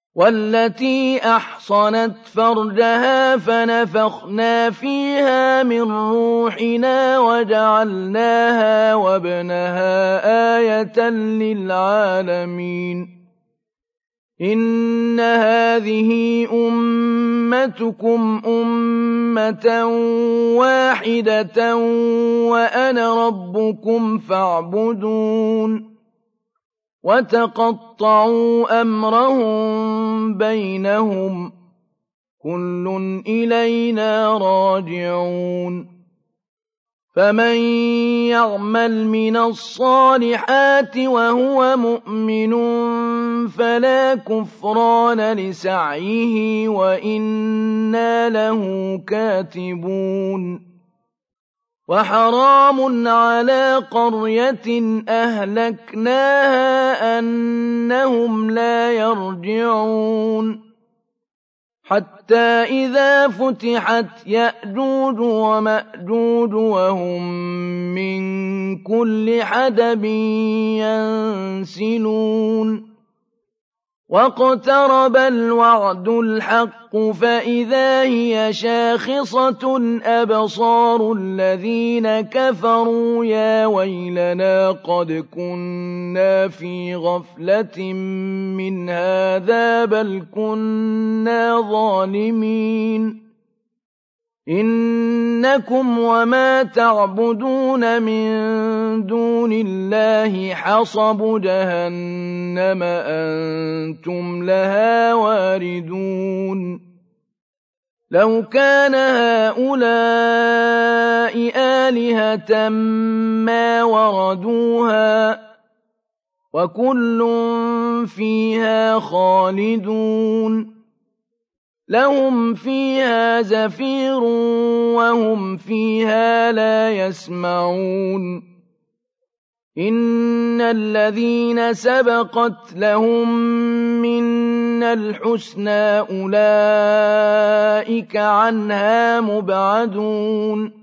والتي أحصنت فرجها فنفخنا فيها من روحنا وجعلناها وابنها آية للعالمين إن هذه أمتكم أمة واحدة وأنا ربكم فاعبدون وتقطعوا أمرهم بينهم كل إلينا راجعون فمن يعمل من الصالحات وهو مؤمن فلا كفران لسعيه وإنا له كاتبون وحرام على قرية أهلكناها أنهم لا يرجعون حتى إذا فتحت يأجوج ومأجوج وهم من كل حدب ينسلون واقترب الوعد الحق فإذا هي شاخصة أبصار الذين كفروا يا ويلنا قد كنا في غفلة من هذا بل كنا ظالمين إنكم وما تعبدون من دون الله حصب جهنم أنتم لها واردون لو كان هؤلاء آلهة ما وردوها وكل فيها خالدون لهم فيها زفير وهم فيها لا يسمعون إن الذين سبقت لهم منا الحسنى أولئك عنها مبعدون